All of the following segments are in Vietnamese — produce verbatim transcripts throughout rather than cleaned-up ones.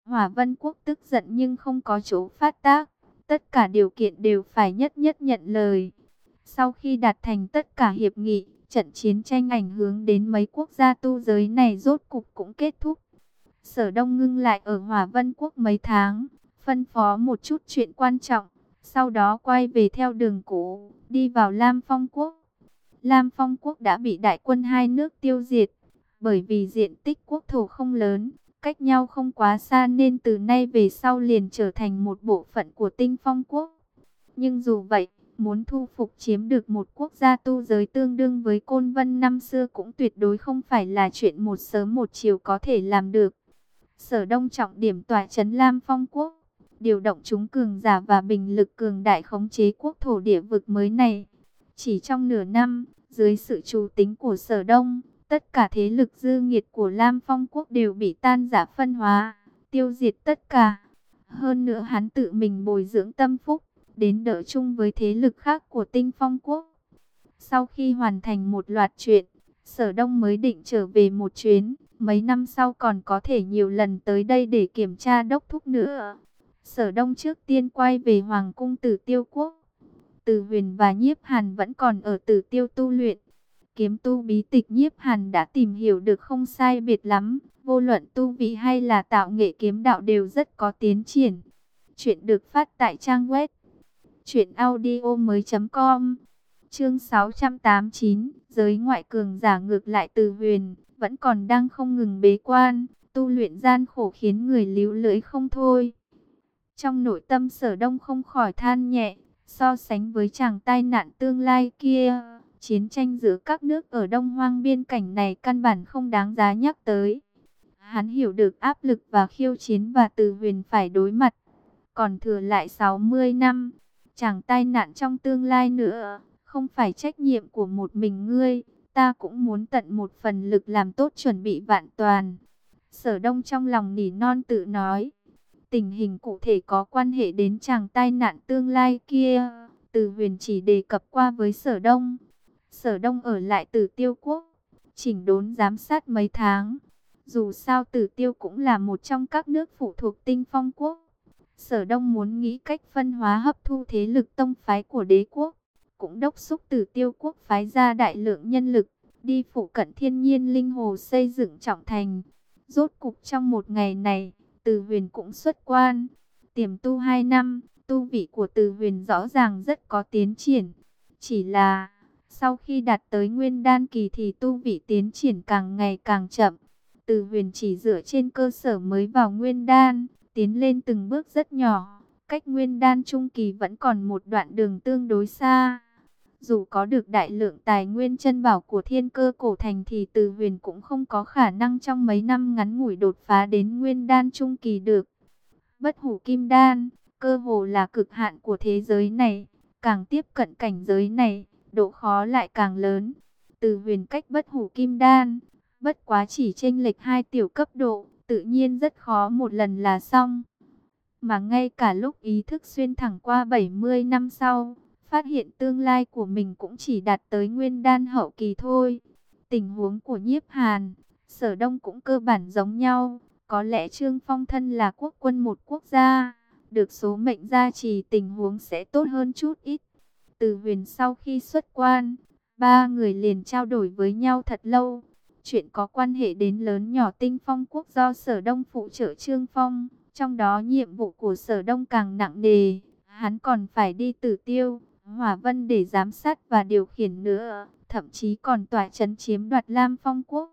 Hỏa Vân Quốc tức giận nhưng không có chỗ phát tác. Tất cả điều kiện đều phải nhất nhất nhận lời. Sau khi đạt thành tất cả hiệp nghị, trận chiến tranh ảnh hưởng đến mấy quốc gia tu giới này rốt cục cũng kết thúc. Sở Đông ngưng lại ở Hỏa Vân Quốc mấy tháng, phân phó một chút chuyện quan trọng, sau đó quay về theo đường cũ, đi vào Lam Phong Quốc. Lam Phong Quốc đã bị đại quân hai nước tiêu diệt, bởi vì diện tích quốc thổ không lớn, cách nhau không quá xa nên từ nay về sau liền trở thành một bộ phận của Tinh Phong Quốc. Nhưng dù vậy, muốn thu phục chiếm được một quốc gia tu giới tương đương với Côn Vân năm xưa cũng tuyệt đối không phải là chuyện một sớm một chiều có thể làm được. Sở Đông trọng điểm tỏa trấn Lam Phong Quốc, điều động chúng cường giả và bình lực cường đại khống chế quốc thổ địa vực mới này. Chỉ trong nửa năm, dưới sự chủ tính của Sở Đông, tất cả thế lực dư nghiệt của Lam Phong Quốc đều bị tan rã phân hóa, tiêu diệt tất cả. Hơn nữa hắn tự mình bồi dưỡng tâm phúc, đến đỡ chung với thế lực khác của Tinh Phong Quốc. Sau khi hoàn thành một loạt chuyện, Sở Đông mới định trở về một chuyến, mấy năm sau còn có thể nhiều lần tới đây để kiểm tra đốc thúc nữa. Sở Đông trước tiên quay về Hoàng cung Tử Tiêu Quốc. Từ Huyền và Nhiếp Hàn vẫn còn ở Tử Tiêu tu luyện. Kiếm tu bí tịch Nhiếp Hàn đã tìm hiểu được không sai biệt lắm, vô luận tu vị hay là tạo nghệ kiếm đạo đều rất có tiến triển. Chuyện được phát tại trang web truyện audio mới chấm com. Chương sáu trăm tám mươi chín, giới ngoại cường giả ngược lại Từ Huyền vẫn còn đang không ngừng bế quan, tu luyện gian khổ khiến người líu lưỡi không thôi. Trong nội tâm Sở Đông không khỏi than nhẹ, so sánh với chàng tai nạn tương lai kia, chiến tranh giữa các nước ở Đông Hoang biên cảnh này căn bản không đáng giá nhắc tới. Hắn hiểu được áp lực và khiêu chiến và Từ Huyền phải đối mặt. Còn thừa lại sáu mươi năm, chẳng tai nạn trong tương lai nữa, không phải trách nhiệm của một mình ngươi, ta cũng muốn tận một phần lực làm tốt chuẩn bị vạn toàn. Sở Đông trong lòng nỉ non tự nói, tình hình cụ thể có quan hệ đến chàng tai nạn tương lai kia, Từ Huyền chỉ đề cập qua với Sở Đông. Sở Đông ở lại Tử Tiêu Quốc, chỉnh đốn giám sát mấy tháng. Dù sao Tử Tiêu cũng là một trong các nước phụ thuộc Tinh Phong Quốc. Sở Đông muốn nghĩ cách phân hóa hấp thu thế lực tông phái của đế quốc, cũng đốc xúc Tử Tiêu Quốc phái ra đại lượng nhân lực, đi phụ cận thiên nhiên linh hồ xây dựng trọng thành. Rốt cục trong một ngày này, Từ Huyền cũng xuất quan. Tiềm tu hai năm, tu vị của Từ Huyền rõ ràng rất có tiến triển. Chỉ là, sau khi đạt tới nguyên đan kỳ thì tu vị tiến triển càng ngày càng chậm. Từ Huyền chỉ dựa trên cơ sở mới vào nguyên đan, tiến lên từng bước rất nhỏ, cách nguyên đan trung kỳ vẫn còn một đoạn đường tương đối xa. Dù có được đại lượng tài nguyên chân bảo của Thiên Cơ Cổ Thành thì Từ Huyền cũng không có khả năng trong mấy năm ngắn ngủi đột phá đến nguyên đan trung kỳ được. Bất hủ kim đan, cơ hồ là cực hạn của thế giới này, càng tiếp cận cảnh giới này, độ khó lại càng lớn. Từ Huyền cách bất hủ kim đan, bất quá chỉ chênh lệch hai tiểu cấp độ, tự nhiên rất khó một lần là xong. Mà ngay cả lúc ý thức xuyên thẳng qua bảy mươi năm sau, phát hiện tương lai của mình cũng chỉ đạt tới nguyên đan hậu kỳ thôi. Tình huống của Nhiếp Hàn, Sở Đông cũng cơ bản giống nhau. Có lẽ Trương Phong thân là quốc quân một quốc gia, được số mệnh gia trì tình huống sẽ tốt hơn chút ít. Từ Huyền sau khi xuất quan, ba người liền trao đổi với nhau thật lâu. Chuyện có quan hệ đến lớn nhỏ Tinh Phong Quốc do Sở Đông phụ trợ Trương Phong. Trong đó nhiệm vụ của Sở Đông càng nặng nề, hắn còn phải đi Tử Tiêu, Hỏa Vân để giám sát và điều khiển nữa, thậm chí còn tỏa trấn chiếm đoạt Lam Phong Quốc.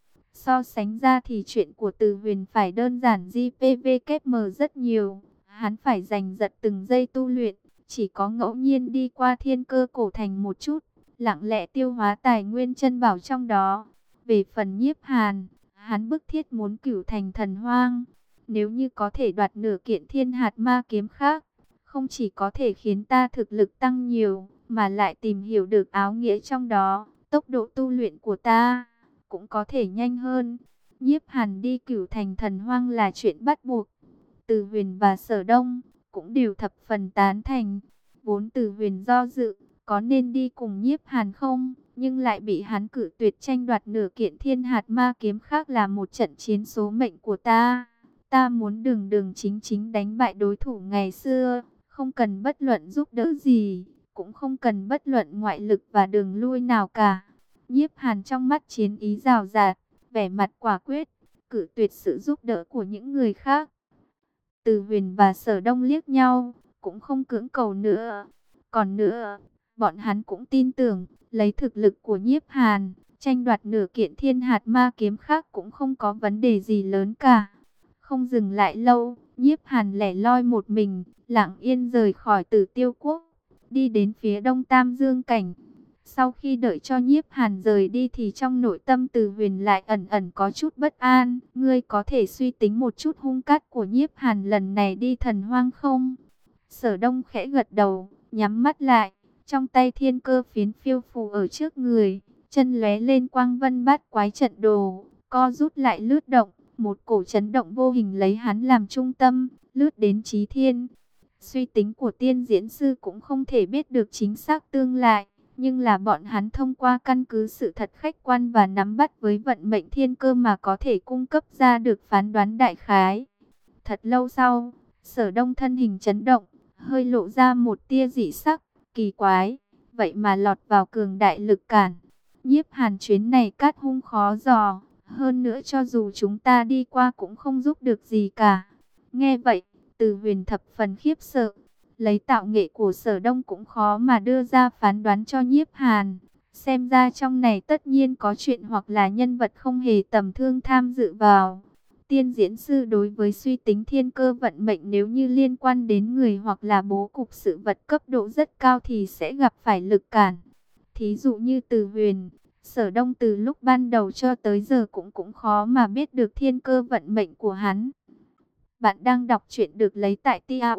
So sánh ra thì chuyện của Từ Huyền phải đơn giản gi pê vê kép em rất nhiều, hắn phải giành giật từng giây tu luyện, chỉ có ngẫu nhiên đi qua Thiên Cơ Cổ Thành một chút, lặng lẽ tiêu hóa tài nguyên chân bảo trong đó. Về phần Nhiếp Hàn, hắn bức thiết muốn cửu thành thần hoang. Nếu như có thể đoạt nửa kiện thiên hạt ma kiếm khác, không chỉ có thể khiến ta thực lực tăng nhiều, mà lại tìm hiểu được áo nghĩa trong đó, tốc độ tu luyện của ta cũng có thể nhanh hơn. Nhiếp Hàn đi cửu thành thần hoang là chuyện bắt buộc. Từ Huyền và Sở Đông cũng đều thập phần tán thành. Vốn Từ Huyền do dự, có nên đi cùng Nhiếp Hàn không? Nhưng lại bị hắn cự tuyệt, tranh đoạt nửa kiện thiên hạt ma kiếm khác là một trận chiến số mệnh của ta. Ta muốn đường đường chính chính đánh bại đối thủ ngày xưa, không cần bất luận giúp đỡ gì, cũng không cần bất luận ngoại lực và đường lui nào cả. Nhiếp Hàn trong mắt chiến ý rào rạt, vẻ mặt quả quyết, cự tuyệt sự giúp đỡ của những người khác. Từ Huyền và Sở Đông liếc nhau, cũng không cưỡng cầu nữa. Còn nữa, bọn hắn cũng tin tưởng, lấy thực lực của Nhiếp Hàn, tranh đoạt nửa kiện thiên hạt ma kiếm khác cũng không có vấn đề gì lớn cả. Không dừng lại lâu, Nhiếp Hàn lẻ loi một mình, lặng yên rời khỏi Tử Tiêu Quốc, đi đến phía đông Tam Dương Cảnh. Sau khi đợi cho Nhiếp Hàn rời đi thì trong nội tâm Từ Huyền lại ẩn ẩn có chút bất an. Ngươi có thể suy tính một chút hung cát của Nhiếp Hàn lần này đi Thần Hoang không? Sở Đông khẽ gật đầu, nhắm mắt lại, trong tay thiên cơ phiến phiêu phù ở trước người, chân lóe lên quang vân bát quái trận đồ, co rút lại lướt động, một cổ chấn động vô hình lấy hắn làm trung tâm, lướt đến chí thiên. Suy tính của tiên diễn sư cũng không thể biết được chính xác tương lai, nhưng là bọn hắn thông qua căn cứ sự thật khách quan và nắm bắt với vận mệnh thiên cơ mà có thể cung cấp ra được phán đoán đại khái. Thật lâu sau, Sở Đông thân hình chấn động, hơi lộ ra một tia dị sắc, kỳ quái, vậy mà lọt vào cường đại lực cản. Nhiếp Hàn chuyến này cát hung khó dò, hơn nữa cho dù chúng ta đi qua cũng không giúp được gì cả. Nghe vậy, Từ Huyền thập phần khiếp sợ, lấy tạo nghệ của Sở Đông cũng khó mà đưa ra phán đoán cho Nhiếp Hàn. Xem ra trong này tất nhiên có chuyện hoặc là nhân vật không hề tầm thường tham dự vào. Tiên diễn sư đối với suy tính thiên cơ vận mệnh nếu như liên quan đến người hoặc là bố cục sự vật cấp độ rất cao thì sẽ gặp phải lực cản. Thí dụ như Từ Huyền, Sở Đông từ lúc ban đầu cho tới giờ cũng cũng khó mà biết được thiên cơ vận mệnh của hắn. Bạn đang đọc truyện được lấy tại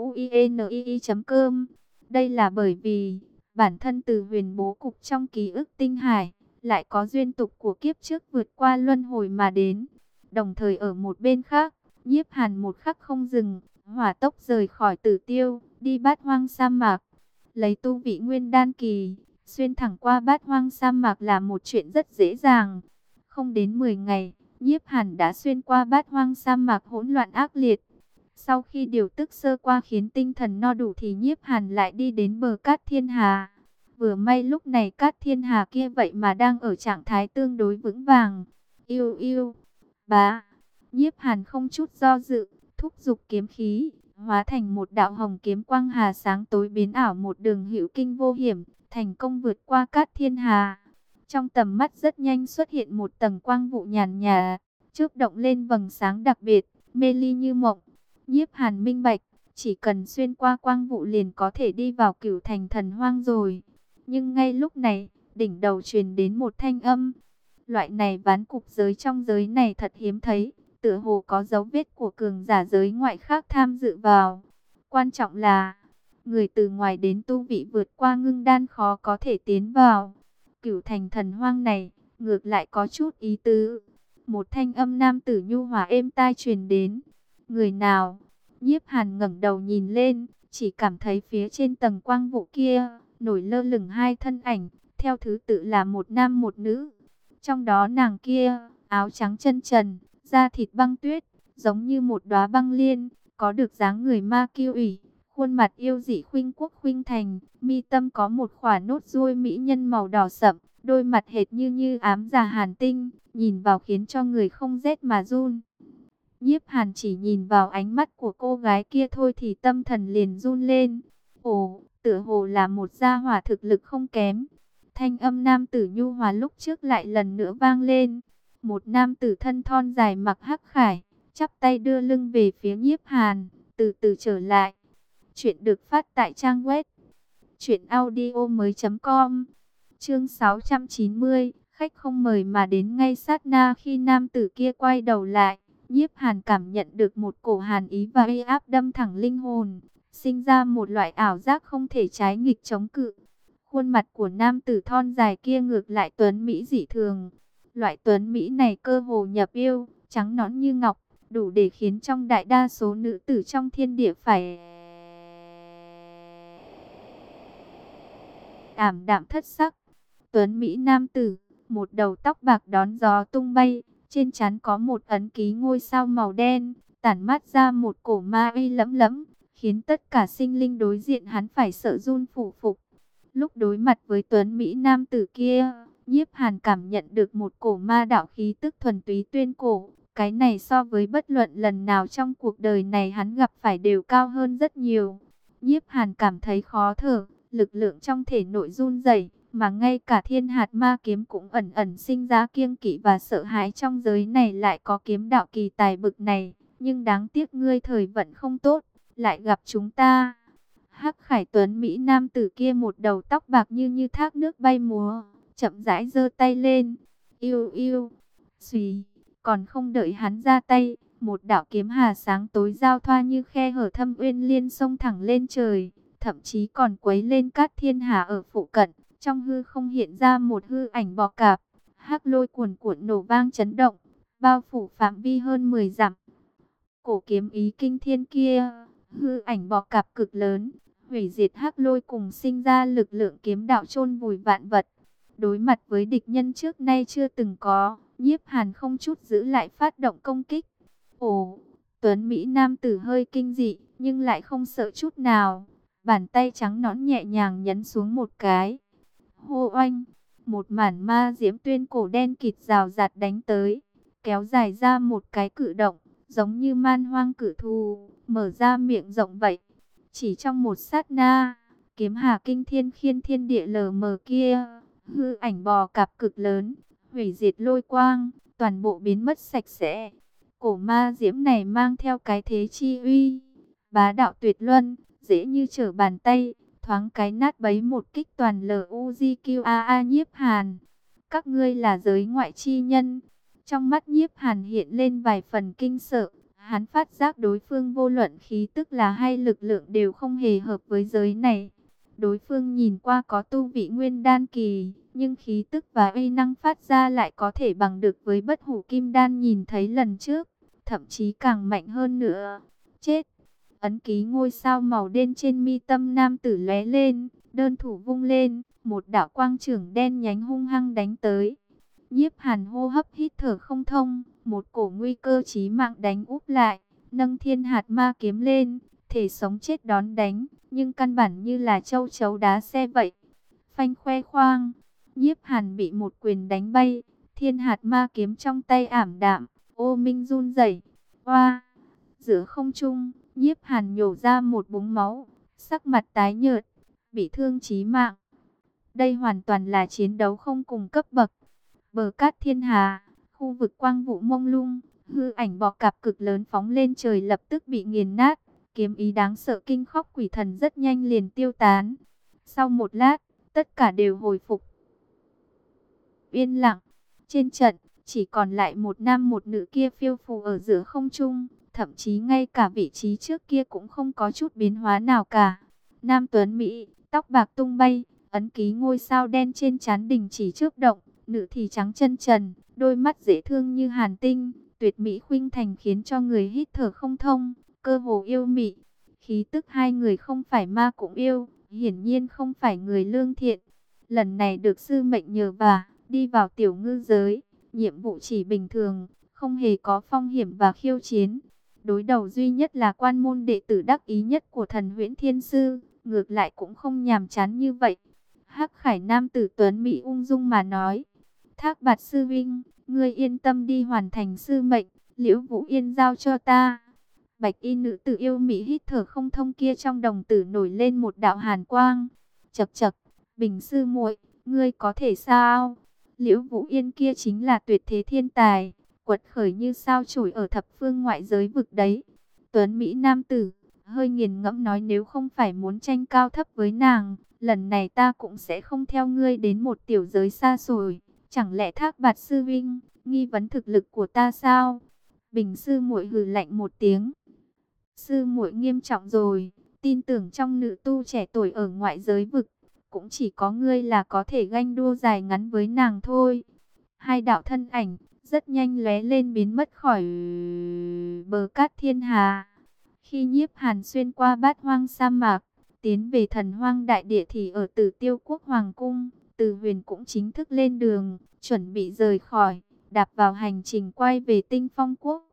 tauinii chấm com. Đây là bởi vì bản thân Từ Huyền bố cục trong ký ức tinh hải lại có duyên tục của kiếp trước vượt qua luân hồi mà đến. Đồng thời ở một bên khác, Nhiếp Hàn một khắc không dừng, hỏa tốc rời khỏi Tử Tiêu, đi Bát Hoang sa mạc. Lấy tu vị nguyên đan kỳ, xuyên thẳng qua Bát Hoang sa mạc là một chuyện rất dễ dàng. Không đến mười ngày, Nhiếp Hàn đã xuyên qua Bát Hoang sa mạc hỗn loạn ác liệt. Sau khi điều tức sơ qua khiến tinh thần no đủ thì Nhiếp Hàn lại đi đến bờ Cát Thiên Hà. Vừa may lúc này Cát Thiên Hà kia vậy mà đang ở trạng thái tương đối vững vàng. Yêu yêu, bá, Nhiếp Hàn không chút do dự, thúc giục kiếm khí, hóa thành một đạo hồng kiếm quang hà sáng tối biến ảo một đường hữu kinh vô hiểm, thành công vượt qua Cát Thiên Hà. Trong tầm mắt rất nhanh xuất hiện một tầng quang vụ nhàn nhạt, chớp động lên vầng sáng đặc biệt, mê ly như mộng. Nhiếp Hàn minh bạch, chỉ cần xuyên qua quang vụ liền có thể đi vào Cửu Thành Thần Hoang rồi. Nhưng ngay lúc này, đỉnh đầu truyền đến một thanh âm. Loại này ván cục giới trong giới này thật hiếm thấy, tựa hồ có dấu vết của cường giả giới ngoại khác tham dự vào. Quan trọng là, người từ ngoài đến tu vị vượt qua ngưng đan khó có thể tiến vào. Cửu Thành Thần Hoang này, ngược lại có chút ý tứ. Một thanh âm nam tử nhu hòa êm tai truyền đến. Người nào? Nhiếp Hàn ngẩng đầu nhìn lên, chỉ cảm thấy phía trên tầng quang vụ kia, nổi lơ lửng hai thân ảnh, theo thứ tự là một nam một nữ. Trong đó nàng kia, áo trắng chân trần, da thịt băng tuyết, giống như một đóa băng liên, có được dáng người ma kiêu ủy, khuôn mặt yêu dị khuynh quốc khuynh thành, mi tâm có một khỏa nốt ruồi mỹ nhân màu đỏ sậm, đôi mặt hệt như như ám già hàn tinh, nhìn vào khiến cho người không rét mà run. Nhiếp Hàn chỉ nhìn vào ánh mắt của cô gái kia thôi thì tâm thần liền run lên. Ồ, tựa hồ là một gia hỏa thực lực không kém. Thanh âm nam tử nhu hòa lúc trước lại lần nữa vang lên. Một nam tử thân thon dài mặc hắc khải, chắp tay đưa lưng về phía Nhiếp Hàn, từ từ trở lại. Chuyện được phát tại trang web truyện audio mới chấm com. Chương sáu trăm chín mươi, khách không mời mà đến. Ngay sát na khi nam tử kia quay đầu lại, Nhiếp Hàn cảm nhận được một cổ hàn ý và uy áp đâm thẳng linh hồn, sinh ra một loại ảo giác không thể trái nghịch chống cự. Khuôn mặt của nam tử thon dài kia ngược lại tuấn mỹ dị thường. Loại tuấn mỹ này cơ hồ nhập yêu, trắng nõn như ngọc, đủ để khiến trong đại đa số nữ tử trong thiên địa phải ảm đạm thất sắc. Tuấn mỹ nam tử, một đầu tóc bạc đón gió tung bay, trên trán có một ấn ký ngôi sao màu đen, tản mát ra một cổ ma uy lẫm lẫm, khiến tất cả sinh linh đối diện hắn phải sợ run phủ phục. Lúc đối mặt với tuấn Mỹ nam tử kia, Nhiếp Hàn cảm nhận được một cổ ma đạo khí tức thuần túy tuyên cổ. Cái này so với bất luận lần nào trong cuộc đời này hắn gặp phải đều cao hơn rất nhiều. Nhiếp Hàn cảm thấy khó thở, lực lượng trong thể nội run rẩy, mà ngay cả thiên hạt ma kiếm cũng ẩn ẩn sinh ra kiêng kỵ và sợ hãi. Trong giới này lại có kiếm đạo kỳ tài bực này, nhưng đáng tiếc ngươi thời vận không tốt, lại gặp chúng ta. Hắc Khải Tuấn Mỹ nam tử kia một đầu tóc bạc như như thác nước bay múa, chậm rãi giơ tay lên. Yêu yêu, xùy, còn không đợi hắn ra tay, một đạo kiếm hà sáng tối giao thoa như khe hở thâm uyên liên xông thẳng lên trời, thậm chí còn quấy lên cát thiên hà ở phụ cận. Trong hư không hiện ra một hư ảnh bò cạp, hắc lôi cuồn cuộn nổ vang chấn động, bao phủ phạm vi hơn mười dặm. Cổ kiếm ý kinh thiên kia, hư ảnh bò cạp cực lớn, hủy diệt hắc lôi cùng sinh ra lực lượng kiếm đạo chôn vùi vạn vật. Đối mặt với địch nhân trước nay chưa từng có, Nhiếp Hàn không chút giữ lại phát động công kích. Ồ, Tuấn Mỹ nam tử hơi kinh dị, nhưng lại không sợ chút nào. Bàn tay trắng nõn nhẹ nhàng nhấn xuống một cái. Hô oanh, một màn ma diễm tuyên cổ đen kịt rào rạt đánh tới, kéo dài ra một cái cử động, giống như man hoang cử thù, mở ra miệng rộng vậy. Chỉ trong một sát na, kiếm hà kinh thiên khiên thiên địa lờ mờ kia, hư ảnh bò cạp cực lớn, hủy diệt lôi quang, toàn bộ biến mất sạch sẽ. Cổ ma diễm này mang theo cái thế chi uy, bá đạo tuyệt luân, dễ như trở bàn tay, thoáng cái nát bấy một kích toàn lờ u gi quy a a. Nhiếp Hàn, các ngươi là giới ngoại chi nhân. Trong mắt Nhiếp Hàn hiện lên vài phần kinh sợ. Hắn phát giác đối phương vô luận khí tức là hay lực lượng đều không hề hợp với giới này. Đối phương nhìn qua có tu vị nguyên đan kỳ, nhưng khí tức và uy năng phát ra lại có thể bằng được với bất hủ kim đan nhìn thấy lần trước, thậm chí càng mạnh hơn nữa. Chết! Ấn ký ngôi sao màu đen trên mi tâm nam tử lóe lên, đơn thủ vung lên, một đạo quang chưởng đen nhánh hung hăng đánh tới. Nhiếp Hàn hô hấp hít thở không thông, một cổ nguy cơ chí mạng đánh úp lại, nâng thiên hạt ma kiếm lên, thể sống chết đón đánh, nhưng căn bản như là châu chấu đá xe vậy. Phanh khoe khoang, Nhiếp Hàn bị một quyền đánh bay, thiên hạt ma kiếm trong tay ảm đạm, ô minh run rẩy. Oa! Giữa không trung, Nhiếp Hàn nhổ ra một búng máu, sắc mặt tái nhợt, bị thương chí mạng. Đây hoàn toàn là chiến đấu không cùng cấp bậc. Bờ cát thiên hà, khu vực quang vụ mông lung, hư ảnh bò cạp cực lớn phóng lên trời lập tức bị nghiền nát. Kiếm ý đáng sợ kinh khóc quỷ thần rất nhanh liền tiêu tán. Sau một lát, tất cả đều hồi phục. Yên lặng, trên trận, chỉ còn lại một nam một nữ kia phiêu phù ở giữa không trung. Thậm chí ngay cả vị trí trước kia cũng không có chút biến hóa nào cả. Nam tuấn Mỹ, tóc bạc tung bay, ấn ký ngôi sao đen trên trán đình chỉ chớp động. Nữ thì trắng chân trần, đôi mắt dễ thương như hàn tinh, tuyệt mỹ khuynh thành khiến cho người hít thở không thông, cơ hồ yêu mị. Khí tức hai người không phải ma cũng yêu, hiển nhiên không phải người lương thiện. Lần này được sư mệnh nhờ vả, đi vào tiểu ngư giới, nhiệm vụ chỉ bình thường, không hề có phong hiểm và khiêu chiến. Đối đầu duy nhất là quan môn đệ tử đắc ý nhất của thần Huyễn Thiên Sư, ngược lại cũng không nhàm chán như vậy. Hắc Khải nam tử tuấn mỹ ung dung mà nói: Thác Bạt sư vinh, ngươi yên tâm đi hoàn thành sư mệnh, Liễu Vũ Yên giao cho ta. Bạch y nữ tử yêu mỹ hít thở không thông kia trong đồng tử nổi lên một đạo hàn quang. Chậc chậc, Bình sư muội, ngươi có thể sao? Liễu Vũ Yên kia chính là tuyệt thế thiên tài, quật khởi như sao chổi ở thập phương ngoại giới vực đấy. Tuấn Mỹ nam tử, hơi nghiền ngẫm nói, nếu không phải muốn tranh cao thấp với nàng, lần này ta cũng sẽ không theo ngươi đến một tiểu giới xa xôi. Chẳng lẽ Thác Bạt sư vinh, nghi vấn thực lực của ta sao? Bình sư muội hừ lạnh một tiếng. Sư muội nghiêm trọng rồi, tin tưởng trong nữ tu trẻ tuổi ở ngoại giới vực, cũng chỉ có ngươi là có thể ganh đua dài ngắn với nàng thôi. Hai đạo thân ảnh rất nhanh lóe lên biến mất khỏi bờ cát thiên hà. Khi Nhiếp Hàn xuyên qua bát hoang sa mạc, tiến về thần hoang đại địa thì ở Tử Tiêu quốc hoàng cung, Từ Huyền cũng chính thức lên đường, chuẩn bị rời khỏi, đạp vào hành trình quay về Tinh Phong quốc.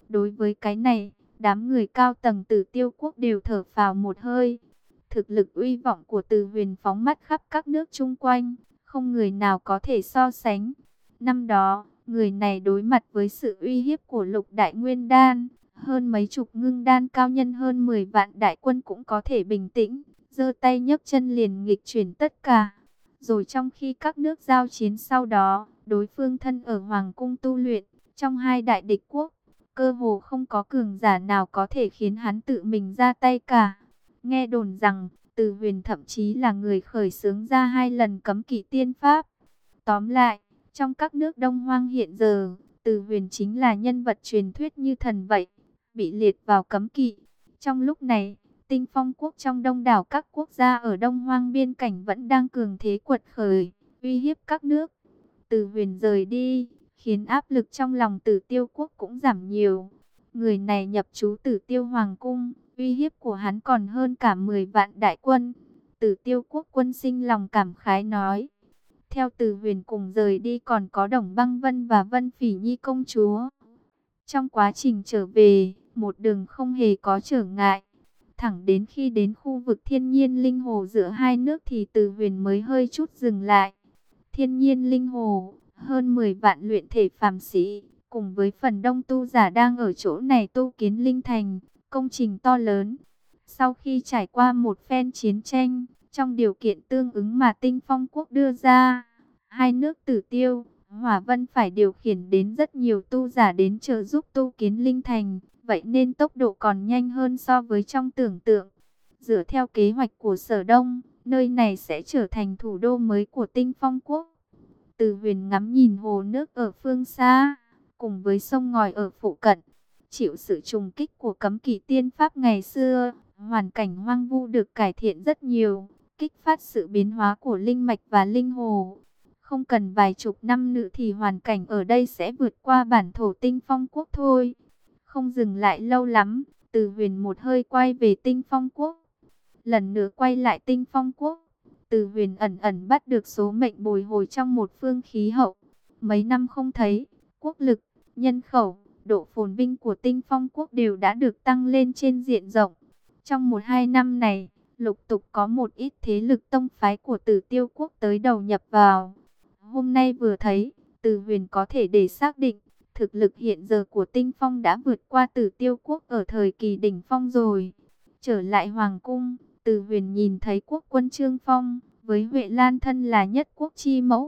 Đối với cái này, đám người cao tầng Tử Tiêu quốc đều thở phào một hơi. Thực lực uy vọng của Từ Huyền phóng mắt khắp các nước chung quanh, không người nào có thể so sánh. Năm đó, người này đối mặt với sự uy hiếp của Lục Đại Nguyên Đan, hơn mấy chục ngưng đan cao nhân hơn mười vạn đại quân cũng có thể bình tĩnh, giơ tay nhấc chân liền nghịch chuyển tất cả. Rồi trong khi các nước giao chiến sau đó, đối phương thân ở Hoàng cung tu luyện, trong hai đại địch quốc, cơ hồ không có cường giả nào có thể khiến hắn tự mình ra tay cả. Nghe đồn rằng, Từ Huyền thậm chí là người khởi xướng ra hai lần cấm kỵ tiên pháp. Tóm lại, trong các nước Đông Hoang hiện giờ, Từ Huyền chính là nhân vật truyền thuyết như thần vậy, bị liệt vào cấm kỵ. Trong lúc này, Tinh Phong quốc trong đông đảo các quốc gia ở Đông Hoang biên cảnh vẫn đang cường thế quật khởi, uy hiếp các nước. Từ Huyền rời đi, khiến áp lực trong lòng Tử Tiêu quốc cũng giảm nhiều. Người này nhập trú Tử Tiêu hoàng cung, uy hiếp của hắn còn hơn cả mười vạn đại quân. Tử Tiêu quốc quân sinh lòng cảm khái nói. Theo Từ Huyền cùng rời đi còn có Đồng Băng Vân và Vân Phỉ Nhi công chúa. Trong quá trình trở về, một đường không hề có trở ngại. Thẳng đến khi đến khu vực thiên nhiên linh hồ giữa hai nước thì Từ Huyền mới hơi chút dừng lại. Thiên nhiên linh hồ, hơn mười vạn luyện thể phàm sĩ, cùng với phần đông tu giả đang ở chỗ này tu kiến linh thành, công trình to lớn. Sau khi trải qua một phen chiến tranh, trong điều kiện tương ứng mà Tinh Phong quốc đưa ra, hai nước Tử Tiêu, Hỏa Vân phải điều khiển đến rất nhiều tu giả đến trợ giúp tu kiến linh thành, vậy nên tốc độ còn nhanh hơn so với trong tưởng tượng. Dựa theo kế hoạch của Sở Đông, nơi này sẽ trở thành thủ đô mới của Tinh Phong quốc. Từ Huyền ngắm nhìn hồ nước ở phương xa, cùng với sông ngòi ở phụ cận, chịu sự trùng kích của cấm kỵ tiên pháp ngày xưa, hoàn cảnh hoang vu được cải thiện rất nhiều, kích phát sự biến hóa của linh mạch và linh hồ. Không cần vài chục năm nữa thì hoàn cảnh ở đây sẽ vượt qua bản thổ Tinh Phong quốc thôi. Không dừng lại lâu lắm, Từ Huyền một hơi quay về Tinh Phong quốc. Lần nữa quay lại Tinh Phong quốc, Từ Huyền ẩn ẩn bắt được số mệnh bồi hồi trong một phương khí hậu. Mấy năm không thấy, quốc lực, nhân khẩu, độ phồn vinh của Tinh Phong quốc đều đã được tăng lên trên diện rộng. Trong một hai năm này, lục tục có một ít thế lực tông phái của Tử Tiêu quốc tới đầu nhập vào. Hôm nay vừa thấy, Từ Huyền có thể để xác định, thực lực hiện giờ của Tinh Phong đã vượt qua Tử Tiêu quốc ở thời kỳ đỉnh phong rồi. Trở lại Hoàng cung, Từ Huyền nhìn thấy quốc quân Trương Phong, với Huệ Lan thân là nhất quốc chi mẫu.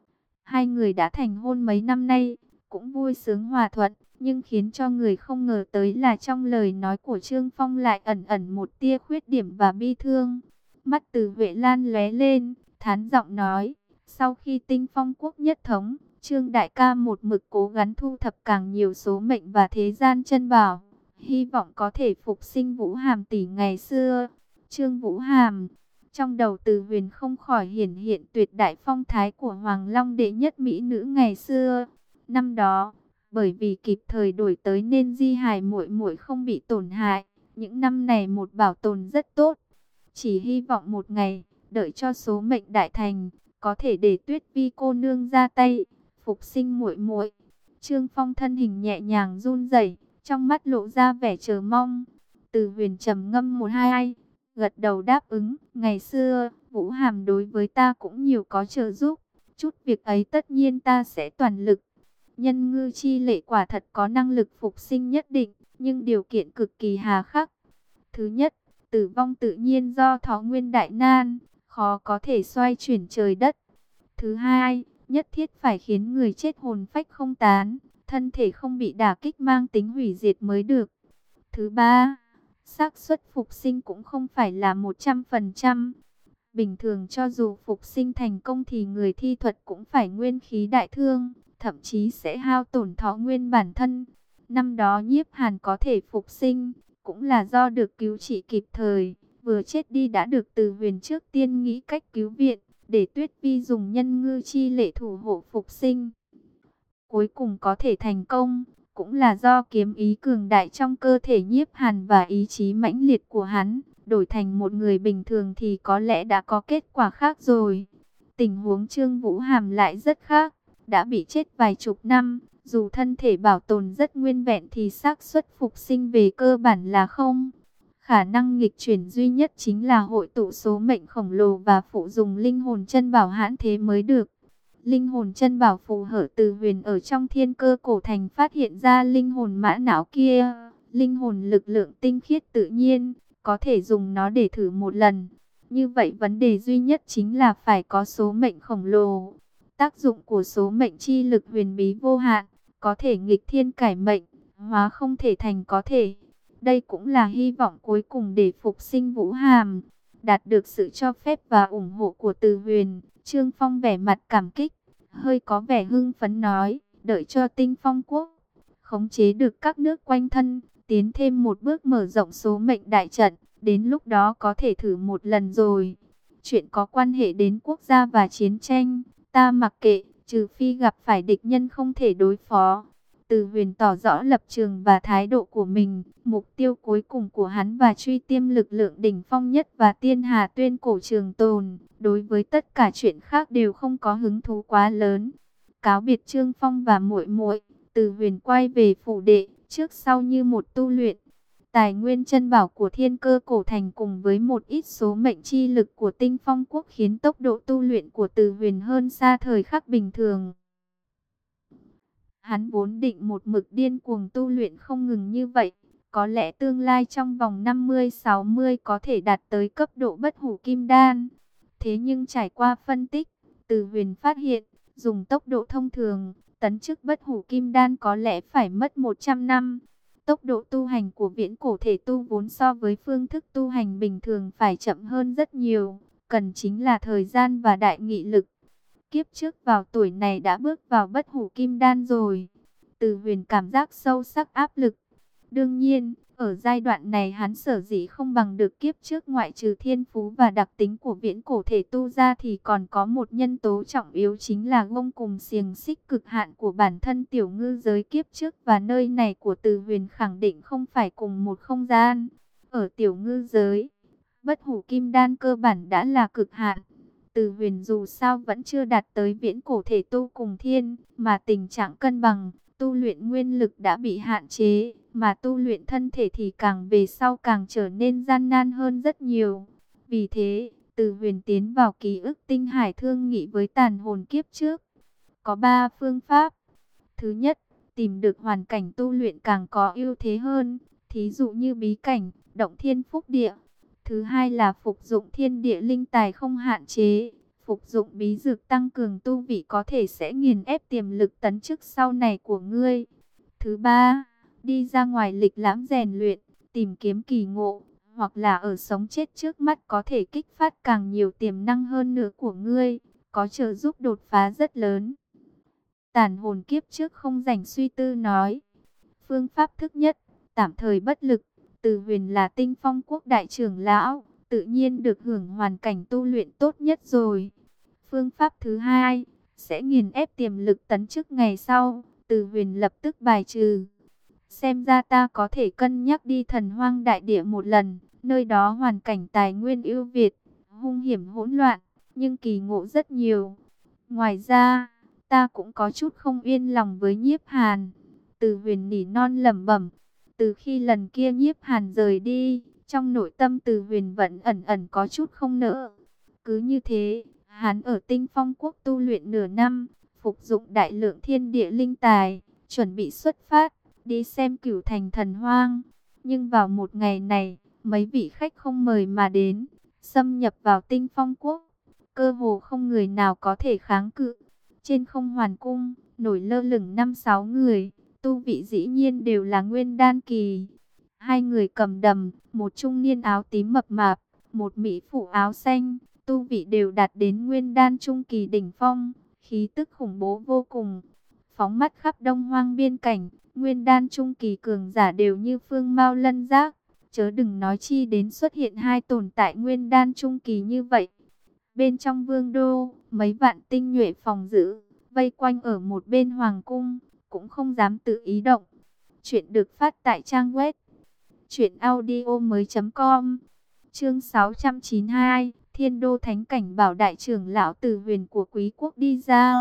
Hai người đã thành hôn mấy năm nay, cũng vui sướng hòa thuận, nhưng khiến cho người không ngờ tới là trong lời nói của Trương Phong lại ẩn ẩn một tia khuyết điểm và bi thương. Mắt Từ Huệ Lan lóe lên, thán giọng nói, sau khi Tinh Phong quốc nhất thống, Trương đại ca một mực cố gắng thu thập càng nhiều số mệnh và thế gian chân bảo, hy vọng có thể phục sinh Vũ Hàm tỷ ngày xưa. Trương Vũ Hàm, trong đầu Từ Huyền không khỏi hiển hiện tuyệt đại phong thái của Hoàng Long đệ nhất mỹ nữ ngày xưa. Năm đó, bởi vì kịp thời đổi tới nên di hài muội muội không bị tổn hại, những năm này một bảo tồn rất tốt. Chỉ hy vọng một ngày, đợi cho số mệnh đại thành, có thể để Tuyết Vi cô nương ra tay, phục sinh muội muội. Trương Phong thân hình nhẹ nhàng run rẩy, trong mắt lộ ra vẻ chờ mong. Từ Huyền trầm ngâm một hai ai, gật đầu đáp ứng. Ngày xưa, Vũ Hàm đối với ta cũng nhiều có trợ giúp, chút việc ấy tất nhiên ta sẽ toàn lực. Nhân ngư chi lệ quả thật có năng lực phục sinh nhất định, nhưng điều kiện cực kỳ hà khắc. Thứ nhất, tử vong tự nhiên do thọ nguyên đại nan, khó có thể xoay chuyển trời đất. Thứ hai, nhất thiết phải khiến người chết hồn phách không tán, thân thể không bị đả kích mang tính hủy diệt mới được. Thứ ba, xác suất phục sinh cũng không phải là một trăm phần trăm. Bình thường cho dù phục sinh thành công thì người thi thuật cũng phải nguyên khí đại thương, thậm chí sẽ hao tổn thọ nguyên bản thân. Năm đó Nhiếp Hàn có thể phục sinh, cũng là do được cứu trị kịp thời, vừa chết đi đã được Từ Huyền trước tiên nghĩ cách cứu viện, để Tuyết Vi dùng nhân ngư chi lệ thủ hộ phục sinh. Cuối cùng có thể thành công, cũng là do kiếm ý cường đại trong cơ thể Nhiếp Hàn và ý chí mãnh liệt của hắn. Đổi thành một người bình thường thì có lẽ đã có kết quả khác rồi. Tình huống Trương Vũ Hàm lại rất khác, đã bị chết vài chục năm, Dù thân thể bảo tồn rất nguyên vẹn thì xác suất phục sinh về cơ bản là không. Khả năng nghịch chuyển duy nhất chính là hội tụ số mệnh khổng lồ và phụ dùng linh hồn chân bảo hãn thế mới được. Linh hồn chân bảo phù hợp từ huyền ở trong thiên cơ cổ thành phát hiện ra linh hồn mã não kia. Linh hồn lực lượng tinh khiết tự nhiên, có thể dùng nó để thử một lần. Như vậy vấn đề duy nhất chính là phải có số mệnh khổng lồ. Tác dụng của số mệnh chi lực huyền bí vô hạn, có thể nghịch thiên cải mệnh, hóa không thể thành có thể. Đây cũng là hy vọng cuối cùng để phục sinh Vũ Hàm. Đạt được sự cho phép và ủng hộ của Từ Huyền, Trương Phong vẻ mặt cảm kích, hơi có vẻ hưng phấn nói, đợi cho Tinh Phong Quốc khống chế được các nước quanh thân, tiến thêm một bước mở rộng số mệnh đại trận, đến lúc đó có thể thử một lần rồi. Chuyện có quan hệ đến quốc gia và chiến tranh, ta mặc kệ, trừ phi gặp phải địch nhân không thể đối phó. Từ Huyền tỏ rõ lập trường và thái độ của mình, mục tiêu cuối cùng của hắn và truy tiêm lực lượng đỉnh phong nhất và tiên hà tuyên cổ trường tồn. Đối với tất cả chuyện khác đều không có hứng thú quá lớn. Cáo biệt Trương Phong và muội muội, Từ Huyền quay về phủ đệ, trước sau như một tu luyện. Tài nguyên chân bảo của thiên cơ cổ thành cùng với một ít số mệnh chi lực của Tinh Phong Quốc khiến tốc độ tu luyện của Từ Huyền hơn xa thời khắc bình thường. Hắn vốn định một mực điên cuồng tu luyện không ngừng như vậy, có lẽ tương lai trong vòng năm mươi sáu mươi có thể đạt tới cấp độ bất hủ kim đan. Thế nhưng trải qua phân tích, Từ Huyền phát hiện, dùng tốc độ thông thường, tấn chức bất hủ kim đan có lẽ phải mất một trăm năm. Tốc độ tu hành của viễn cổ thể tu vốn so với phương thức tu hành bình thường phải chậm hơn rất nhiều, cần chính là thời gian và đại nghị lực. Kiếp trước vào tuổi này đã bước vào bất hủ kim đan rồi. Từ Huyền cảm giác sâu sắc áp lực. Đương nhiên, ở giai đoạn này hắn sở dĩ không bằng được kiếp trước, ngoại trừ thiên phú và đặc tính của viễn cổ thể tu ra thì còn có một nhân tố trọng yếu, chính là gông cùng xiềng xích cực hạn của bản thân tiểu ngư giới kiếp trước và nơi này của Từ Huyền khẳng định không phải cùng một không gian. Ở tiểu ngư giới, bất hủ kim đan cơ bản đã là cực hạn. Từ Huyền dù sao vẫn chưa đạt tới viễn cổ thể tu cùng thiên, mà tình trạng cân bằng, tu luyện nguyên lực đã bị hạn chế, mà tu luyện thân thể thì càng về sau càng trở nên gian nan hơn rất nhiều. Vì thế, Từ Huyền tiến vào ký ức tinh hải thương nghị với tàn hồn kiếp trước. Có ba phương pháp. Thứ nhất, tìm được hoàn cảnh tu luyện càng có ưu thế hơn, thí dụ như bí cảnh, động thiên phúc địa. Thứ hai là phục dụng thiên địa linh tài không hạn chế. Phục dụng bí dược tăng cường tu vị có thể sẽ nghiền ép tiềm lực tấn chức sau này của ngươi. Thứ ba, đi ra ngoài lịch lãm rèn luyện, tìm kiếm kỳ ngộ, hoặc là ở sống chết trước mắt có thể kích phát càng nhiều tiềm năng hơn nữa của ngươi, có trợ giúp đột phá rất lớn. Tàn hồn kiếp trước không rảnh suy tư nói. Phương pháp thứ nhất, tạm thời bất lực. Từ Huyền là Tinh Phong Quốc đại trưởng lão, tự nhiên được hưởng hoàn cảnh tu luyện tốt nhất rồi. Phương pháp thứ hai, sẽ nghiền ép tiềm lực tấn chức ngày sau. Từ Huyền lập tức bài trừ. Xem ra ta có thể cân nhắc đi Thần Hoang đại địa một lần, nơi đó hoàn cảnh tài nguyên ưu việt, hung hiểm hỗn loạn, nhưng kỳ ngộ rất nhiều. Ngoài ra, ta cũng có chút không yên lòng với Nhiếp Hàn. Từ Huyền nỉ non lẩm bẩm. Từ khi lần kia Nhiếp Hàn rời đi, trong nội tâm Từ Huyền vẫn ẩn ẩn có chút không nỡ. Cứ như thế, hắn ở Tinh Phong Quốc tu luyện nửa năm, phục dụng đại lượng thiên địa linh tài, chuẩn bị xuất phát, đi xem Cửu Thành Thần Hoang. Nhưng vào một ngày này, mấy vị khách không mời mà đến, xâm nhập vào Tinh Phong Quốc, cơ hồ không người nào có thể kháng cự. Trên không hoàn cung, nổi lơ lửng năm sáu người, tu vị dĩ nhiên đều là nguyên đan kỳ. Hai người cầm đầm, một trung niên áo tím mập mạp, một mỹ phụ áo xanh, tu vị đều đạt đến nguyên đan trung kỳ đỉnh phong, khí tức khủng bố vô cùng. Phóng mắt khắp Đông Hoang biên cảnh, nguyên đan trung kỳ cường giả đều như phương mao lân giác, chớ đừng nói chi đến xuất hiện hai tồn tại nguyên đan trung kỳ như vậy. Bên trong vương đô, mấy vạn tinh nhuệ phòng giữ, vây quanh ở một bên hoàng cung, cũng không dám tự ý động. Chuyện được phát tại trang web truyện audio mới chấm com. Chương sáu trăm chín mươi hai, Thiên Đô Thánh Cảnh bảo đại trưởng lão Từ Huyền của Quý quốc đi ra.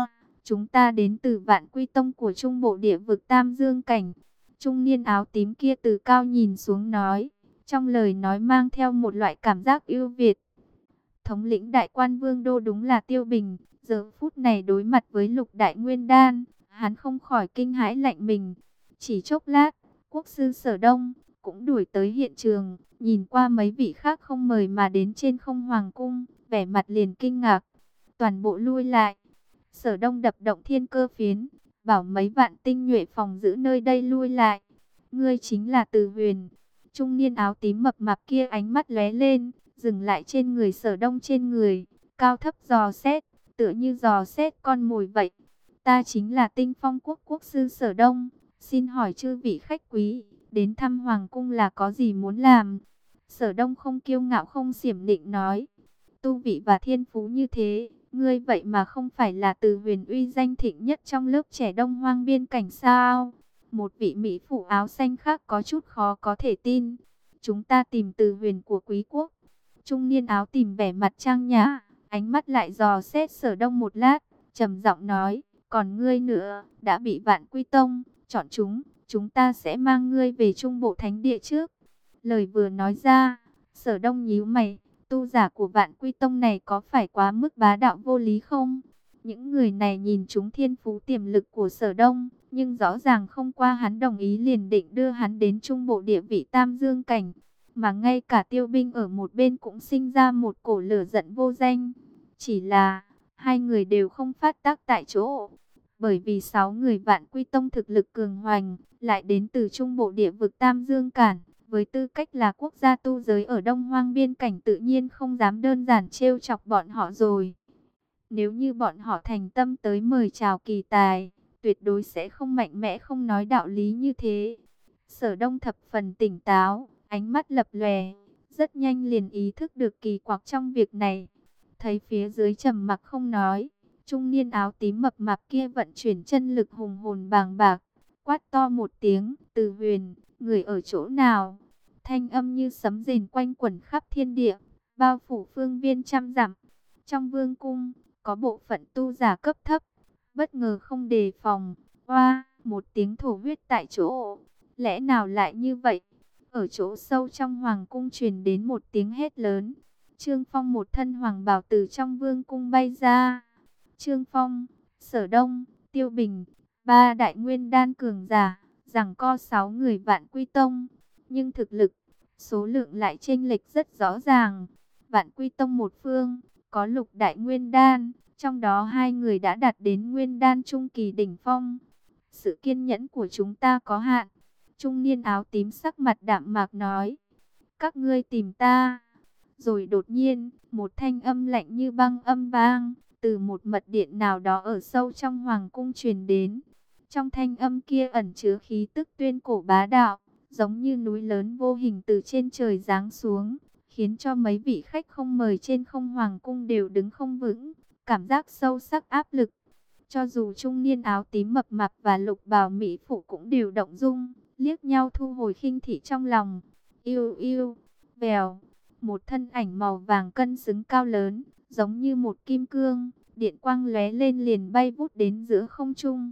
chúng ta đến từ Vạn Quy Tông của Trung Bộ Địa vực Tam Dương Cảnh. Trung niên áo tím kia từ cao nhìn xuống nói, trong lời nói mang theo một loại cảm giác ưu việt. Thống lĩnh Đại Quan Vương Đô đúng là Tiêu Bình, giờ phút này đối mặt với Lục Đại Nguyên Đan, hắn không khỏi kinh hãi lạnh mình. Chỉ chốc lát, quốc sư Sở Đông cũng đuổi tới hiện trường, nhìn qua mấy vị khác không mời mà đến trên không hoàng cung, vẻ mặt liền kinh ngạc. Toàn bộ lui lại. Sở Đông đập động thiên cơ phiến, bảo mấy vạn tinh nhuệ phòng giữ nơi đây lui lại. Ngươi chính là Từ Huyền. Trung niên áo tím mập mạp kia ánh mắt lóe lên, dừng lại trên người Sở Đông trên người, cao thấp dò xét, tựa như dò xét con mồi vậy. Ta chính là Tinh Phong Quốc quốc sư Sở Đông, xin hỏi chư vị khách quý, đến thăm hoàng cung là có gì muốn làm? Sở Đông không kiêu ngạo không xiểm nịnh nói, tu vị và thiên phú như thế, ngươi vậy mà không phải là Từ Huyền uy danh thịnh nhất trong lớp trẻ Đông Hoang biên cảnh sao? Một vị mỹ phụ áo xanh khác có chút khó có thể tin. Chúng ta tìm Từ Huyền của quý quốc. Trung niên áo tìm vẻ mặt trang nhã, ánh mắt lại dò xét Sở Đông một lát, trầm giọng nói, còn ngươi nữa, đã bị Vạn Quy Tông chọn chúng, chúng ta sẽ mang ngươi về Trung Bộ Thánh Địa trước. Lời vừa nói ra, Sở Đông nhíu mày, tu giả của Vạn Quy Tông này có phải quá mức bá đạo vô lý không? Những người này nhìn chúng thiên phú tiềm lực của Sở Đông, nhưng rõ ràng không qua hắn đồng ý liền định đưa hắn đến Trung Bộ địa vị Tam Dương Cảnh. Mà ngay cả Tiêu Binh ở một bên cũng sinh ra một cổ lửa giận vô danh. Chỉ là, hai người đều không phát tác tại chỗ. Bởi vì sáu người Vạn Quy Tông thực lực cường hoành, lại đến từ Trung Bộ địa vực Tam Dương Cản. Với tư cách là quốc gia tu giới ở Đông Hoang biên cảnh tự nhiên không dám đơn giản trêu chọc bọn họ rồi. Nếu như bọn họ thành tâm tới mời chào kỳ tài, tuyệt đối sẽ không mạnh mẽ không nói đạo lý như thế. Sở Đông thập phần tỉnh táo, ánh mắt lập lòe, rất nhanh liền ý thức được kỳ quặc trong việc này. Thấy phía dưới trầm mặc không nói, trung niên áo tím mập mạp kia vận chuyển chân lực hùng hồn bàng bạc, quát to một tiếng, Từ Huyền, người ở chỗ nào? Thanh âm như sấm rền quanh quẩn khắp thiên địa, bao phủ phương viên trăm dặm. Trong vương cung, có bộ phận tu giả cấp thấp, bất ngờ không đề phòng, oa, một tiếng thổ huyết tại chỗ. Lẽ nào lại như vậy? Ở chỗ sâu trong hoàng cung truyền đến một tiếng hét lớn. Trương Phong một thân hoàng bào từ trong vương cung bay ra. Trương Phong, Sở Đông, Tiêu Bình, ba đại nguyên đan cường giả, giằng co sáu người Vạn Quy Tông. Nhưng thực lực, số lượng lại chênh lệch rất rõ ràng. Vạn Quy Tông một phương, có lục đại nguyên đan, trong đó hai người đã đạt đến nguyên đan trung kỳ đỉnh phong. Sự kiên nhẫn của chúng ta có hạn. Trung niên áo tím sắc mặt đạm mạc nói, các ngươi tìm ta. Rồi đột nhiên, một thanh âm lạnh như băng âm vang, từ một mật điện nào đó ở sâu trong hoàng cung truyền đến. Trong thanh âm kia ẩn chứa khí tức tuyên cổ bá đạo, giống như núi lớn vô hình từ trên trời giáng xuống, khiến cho mấy vị khách không mời trên không hoàng cung đều đứng không vững, cảm giác sâu sắc áp lực. Cho dù trung niên áo tím mập mạp và lục bào mỹ phụ cũng đều động dung, liếc nhau thu hồi khinh thị trong lòng. Yêu yêu, vèo, một thân ảnh màu vàng cân xứng cao lớn, giống như một kim cương, điện quang lóe lên liền bay vút đến giữa không trung.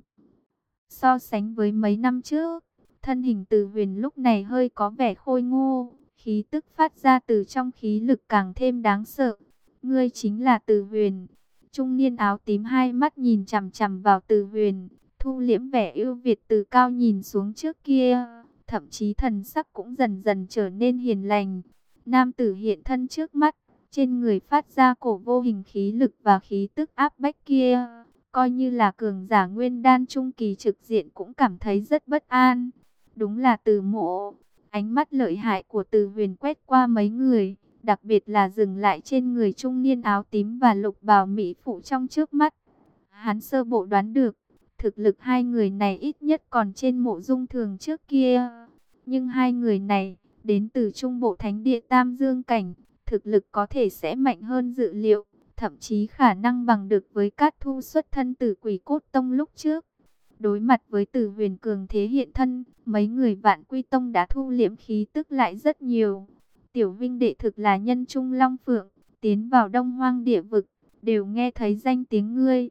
So sánh với mấy năm trước, thân hình Từ Huyền lúc này hơi có vẻ khôi ngô, khí tức phát ra từ trong khí lực càng thêm đáng sợ. Ngươi chính là Từ Huyền. Trung niên áo tím hai mắt nhìn chằm chằm vào Từ Huyền, thu liễm vẻ ưu việt từ cao nhìn xuống trước kia, thậm chí thần sắc cũng dần dần trở nên hiền lành. Nam tử hiện thân trước mắt, trên người phát ra cổ vô hình khí lực và khí tức áp bách kia, coi như là cường giả nguyên đan trung kỳ trực diện cũng cảm thấy rất bất an. Đúng là Từ Mộ. Ánh mắt lợi hại của Từ Huyền quét qua mấy người, đặc biệt là dừng lại trên người trung niên áo tím và lục bào mỹ phụ trong trước mắt. Hắn sơ bộ đoán được, thực lực hai người này ít nhất còn trên Mộ Dung Thường trước kia. Nhưng hai người này, đến từ Trung Bộ Thánh Địa Tam Dương Cảnh, thực lực có thể sẽ mạnh hơn dự liệu, thậm chí khả năng bằng được với Cát Thu xuất thân từ Quỷ Cốt Tông lúc trước. Đối mặt với Từ Huyền cường thế hiện thân, mấy người Vạn Quy Tông đã thu liễm khí tức lại rất nhiều. Tiểu Vinh đệ thực là nhân trung long phượng, tiến vào Đông Hoang địa vực, đều nghe thấy danh tiếng ngươi.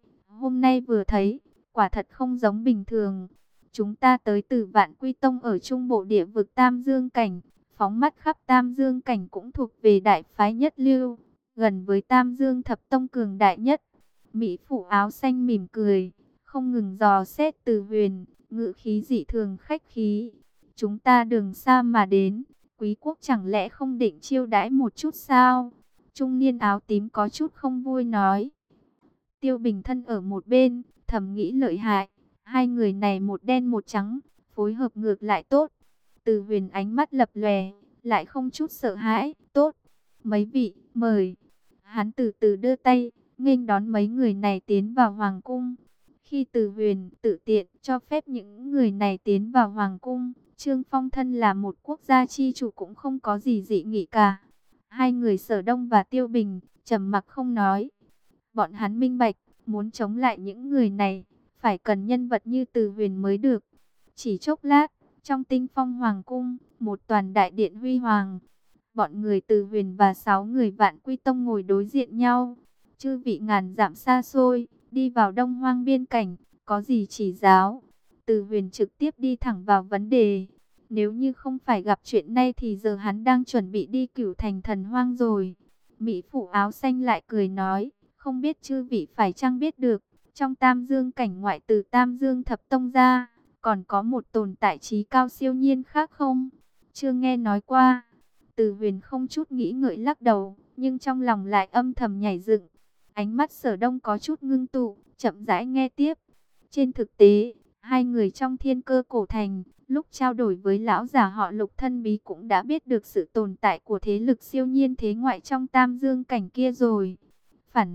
hôm nay vừa thấy, quả thật không giống bình thường. Chúng ta tới từ Vạn Quy Tông ở trung bộ địa vực Tam Dương Cảnh, phóng mắt khắp Tam Dương Cảnh cũng thuộc về đại phái nhất lưu, gần với Tam Dương Thập Tông cường đại nhất. Mỹ phụ áo xanh mỉm cười, không ngừng dò xét Từ Huyền, ngữ khí dị thường khách khí. Chúng ta đường xa mà đến, quý quốc chẳng lẽ không định chiêu đãi một chút sao? Trung niên áo tím có chút không vui nói. Tiêu Bình thân ở một bên, thầm nghĩ lợi hại. Hai người này một đen một trắng, phối hợp ngược lại tốt. Từ Huyền ánh mắt lập lòe, lại không chút sợ hãi. Tốt, mấy vị, mời. Hắn từ từ đưa tay, nghênh đón mấy người này tiến vào Hoàng cung. Khi Từ Huyền tự tiện cho phép những người này tiến vào Hoàng cung, Trương Phong thân là một quốc gia chi chủ cũng không có gì dị nghị cả. Hai người Sở Đông và Tiêu Bình trầm mặc không nói. Bọn hắn minh bạch, muốn chống lại những người này, phải cần nhân vật như Từ Huyền mới được. Chỉ chốc lát, trong tinh phong Hoàng cung, một toàn đại điện huy hoàng. Bọn người Từ Huyền và sáu người Vạn Quy Tông ngồi đối diện nhau. Chư vị ngàn dặm xa xôi, đi vào Đông Hoang biên cảnh, có gì chỉ giáo? Từ Huyền trực tiếp đi thẳng vào vấn đề. Nếu như không phải gặp chuyện này thì giờ hắn đang chuẩn bị đi Cửu Thành Thần Hoang rồi. Mỹ phụ áo xanh lại cười nói, không biết chư vị phải chăng biết được, trong Tam Dương Cảnh ngoại từ Tam Dương Thập Tông ra, còn có một tồn tại trí cao siêu nhiên khác không? Chưa nghe nói qua. Từ Huyền không chút nghĩ ngợi lắc đầu, nhưng trong lòng lại âm thầm nhảy dựng. Ánh mắt Sở Đông có chút ngưng tụ, chậm rãi nghe tiếp. Trên thực tế, hai người trong Thiên Cơ Cổ Thành, lúc trao đổi với lão giả họ Lục thân bí cũng đã biết được sự tồn tại của thế lực siêu nhiên thế ngoại trong Tam Dương Cảnh kia rồi. Phản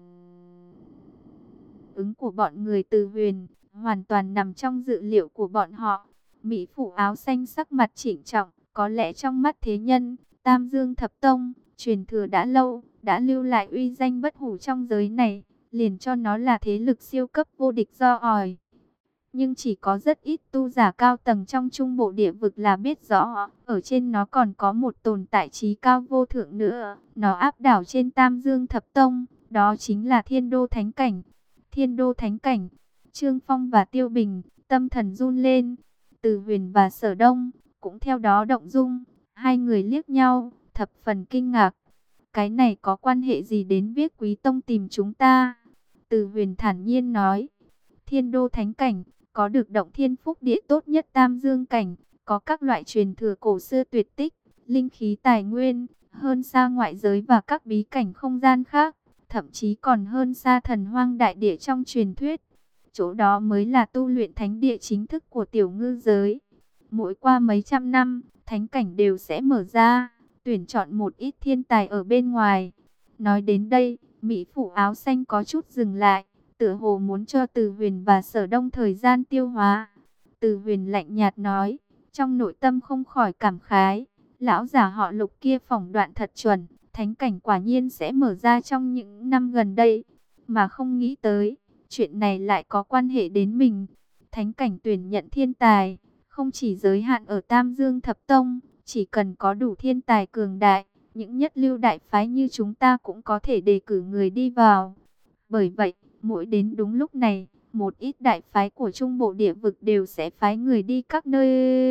ứng của bọn người Từ Huyền hoàn toàn nằm trong dự liệu của bọn họ. Mỹ phụ áo xanh sắc mặt chỉnh trọng, có lẽ trong mắt thế nhân, Tam Dương Thập Tông truyền thừa đã lâu, đã lưu lại uy danh bất hủ trong giới này, liền cho nó là thế lực siêu cấp vô địch do ỏi. Nhưng chỉ có rất ít tu giả cao tầng trong trung bộ địa vực là biết rõ, ở trên nó còn có một tồn tại trí cao vô thượng nữa, nó áp đảo trên Tam Dương Thập Tông, đó chính là Thiên Đô Thánh Cảnh. Thiên Đô Thánh Cảnh, Trương Phong và Tiêu Bình, tâm thần run lên, Từ Huyền và Sở Đông cũng theo đó động dung, hai người liếc nhau, thập phần kinh ngạc. Cái này có quan hệ gì đến việc Quý Tông tìm chúng ta? Từ Huyền thản nhiên nói, Thiên Đô Thánh Cảnh có được động thiên phúc địa tốt nhất Tam Dương Cảnh, có các loại truyền thừa cổ xưa tuyệt tích, linh khí tài nguyên, hơn xa ngoại giới và các bí cảnh không gian khác, thậm chí còn hơn xa Thần Hoang đại địa trong truyền thuyết. Chỗ đó mới là tu luyện thánh địa chính thức của tiểu ngư giới. Mỗi qua mấy trăm năm, thánh cảnh đều sẽ mở ra, tuyển chọn một ít thiên tài ở bên ngoài. Nói đến đây, Mỹ phụ áo xanh có chút dừng lại, tựa hồ muốn cho Từ Huyền và Sở Đông thời gian tiêu hóa. Từ Huyền lạnh nhạt nói, trong nội tâm không khỏi cảm khái, lão giả họ Lục kia phỏng đoạn thật chuẩn, thánh cảnh quả nhiên sẽ mở ra trong những năm gần đây, mà không nghĩ tới, chuyện này lại có quan hệ đến mình. Thánh cảnh tuyển nhận thiên tài, không chỉ giới hạn ở Tam Dương Thập Tông, chỉ cần có đủ thiên tài cường đại, những nhất lưu đại phái như chúng ta cũng có thể đề cử người đi vào. Bởi vậy, mỗi đến đúng lúc này, một ít đại phái của trung bộ địa vực đều sẽ phái người đi các nơi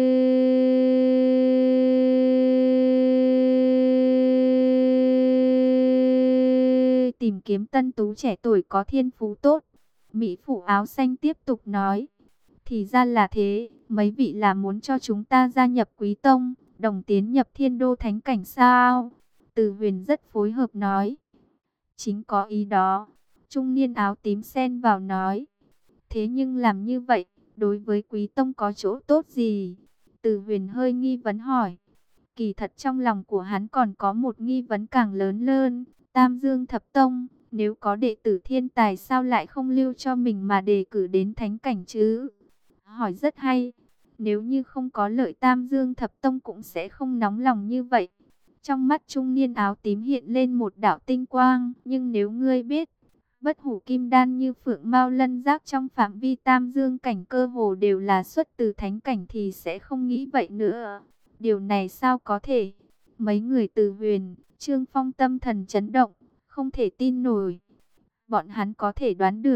tìm kiếm tân tú trẻ tuổi có thiên phú tốt. Mỹ phụ áo xanh tiếp tục nói, thì ra là thế, mấy vị là muốn cho chúng ta gia nhập Quý Tông, đồng tiến nhập Thiên Đô Thánh Cảnh sao? Từ Huyền rất phối hợp nói, chính có ý đó. Trung niên áo tím xen vào nói, thế nhưng làm như vậy, đối với Quý Tông có chỗ tốt gì? Từ Huyền hơi nghi vấn hỏi. Kỳ thật trong lòng của hắn còn có một nghi vấn càng lớn hơn. Tam Dương Thập Tông, nếu có đệ tử thiên tài sao lại không lưu cho mình mà đề cử đến thánh cảnh chứ? Hỏi rất hay. Nếu như không có lợi Tam Dương Thập Tông cũng sẽ không nóng lòng như vậy. Trong mắt trung niên áo tím hiện lên một đạo tinh quang. Nhưng nếu ngươi biết, bất hủ kim đan như phượng mao lân giác trong phạm vi Tam Dương Cảnh cơ hồ đều là xuất từ thánh cảnh thì sẽ không nghĩ vậy nữa. Điều này sao có thể? Mấy người Từ Huyền, Trương Phong tâm thần chấn động, không thể tin nổi. Bọn hắn có thể đoán được,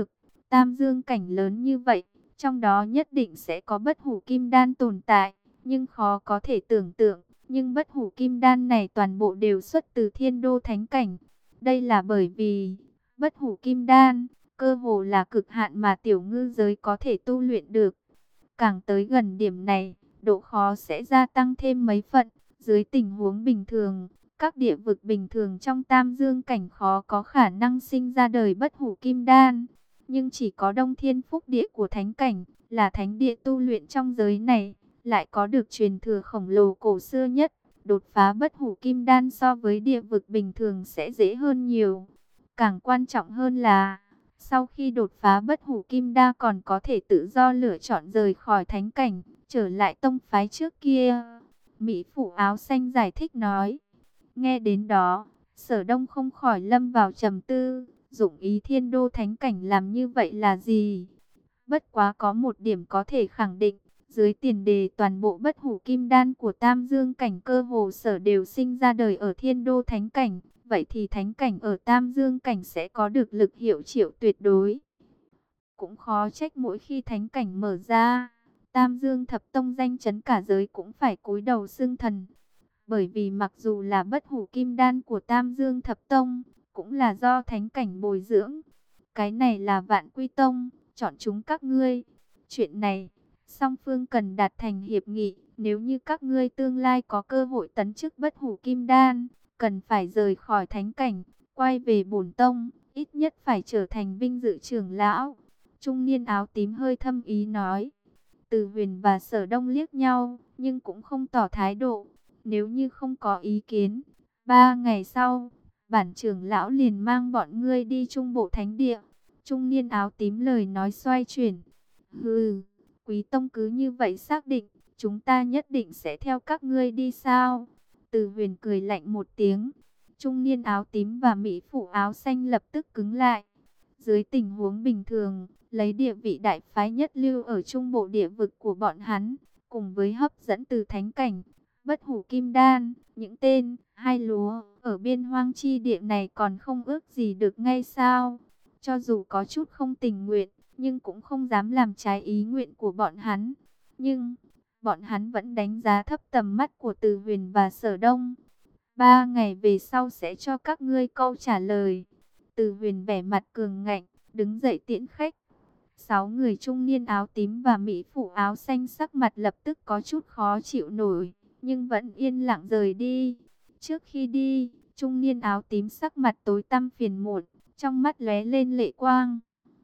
Tam dương cảnh lớn như vậy, trong đó nhất định sẽ có bất hủ kim đan tồn tại, nhưng khó có thể tưởng tượng, nhưng bất hủ kim đan này toàn bộ đều xuất từ thiên đô thánh cảnh. Đây là bởi vì, bất hủ kim đan, cơ hồ là cực hạn mà tiểu ngư giới có thể tu luyện được. Càng tới gần điểm này, độ khó sẽ gia tăng thêm mấy phần. Dưới tình huống bình thường, các địa vực bình thường trong tam dương cảnh khó có khả năng sinh ra đời bất hủ kim đan. Nhưng chỉ có Đông Thiên Phúc Địa của thánh cảnh, là thánh địa tu luyện trong giới này, lại có được truyền thừa khổng lồ cổ xưa nhất. Đột phá bất hủ kim đan so với địa vực bình thường sẽ dễ hơn nhiều. Càng quan trọng hơn là, sau khi đột phá bất hủ kim đan còn có thể tự do lựa chọn rời khỏi thánh cảnh, trở lại tông phái trước kia. Mỹ phụ áo xanh giải thích nói. Nghe đến đó, Sở Đông không khỏi lâm vào trầm tư, dụng ý thiên đô thánh cảnh làm như vậy là gì? Bất quá có một điểm có thể khẳng định, dưới tiền đề toàn bộ bất hủ kim đan của tam dương cảnh cơ hồ sở đều sinh ra đời ở thiên đô thánh cảnh, vậy thì thánh cảnh ở tam dương cảnh sẽ có được lực hiệu triệu tuyệt đối. Cũng khó trách mỗi khi thánh cảnh mở ra, tam dương thập tông danh chấn cả giới cũng phải cúi đầu xưng thần. Bởi vì mặc dù là bất hủ kim đan của tam dương thập tông, cũng là do thánh cảnh bồi dưỡng. Cái này là vạn quy tông, chọn chúng các ngươi. Chuyện này, song phương cần đạt thành hiệp nghị. Nếu như các ngươi tương lai có cơ hội tấn chức bất hủ kim đan, cần phải rời khỏi thánh cảnh, quay về bổn tông, ít nhất phải trở thành vinh dự trưởng lão. Trung niên áo tím hơi thâm ý nói. Từ Huyền và Sở Đông liếc nhau, nhưng cũng không tỏ thái độ. Nếu như không có ý kiến, ba ngày sau, bản trưởng lão liền mang bọn ngươi đi trung bộ thánh địa. Trung niên áo tím lời nói xoay chuyển. Hừ, quý tông cứ như vậy xác định, chúng ta nhất định sẽ theo các ngươi đi sao? Từ Huyền cười lạnh một tiếng. Trung niên áo tím và mỹ phụ áo xanh lập tức cứng lại. Dưới tình huống bình thường, lấy địa vị đại phái nhất lưu ở trung bộ địa vực của bọn hắn, cùng với hấp dẫn từ thánh cảnh, bất hủ kim đan, những tên hai lúa ở biên hoang chi địa này còn không ước gì được ngay sao? Cho dù có chút không tình nguyện, nhưng cũng không dám làm trái ý nguyện của bọn hắn. Nhưng bọn hắn vẫn đánh giá thấp tầm mắt của Từ Huyền và Sở Đông. Ba ngày về sau sẽ cho các ngươi câu trả lời. Từ Huyền vẻ mặt cường ngạnh, đứng dậy tiễn khách. Sáu người trung niên áo tím và mỹ phụ áo xanh sắc mặt lập tức có chút khó chịu nổi, nhưng vẫn yên lặng rời đi. Trước khi đi, trung niên áo tím sắc mặt tối tăm phiền muộn, trong mắt lóe lên lệ quang.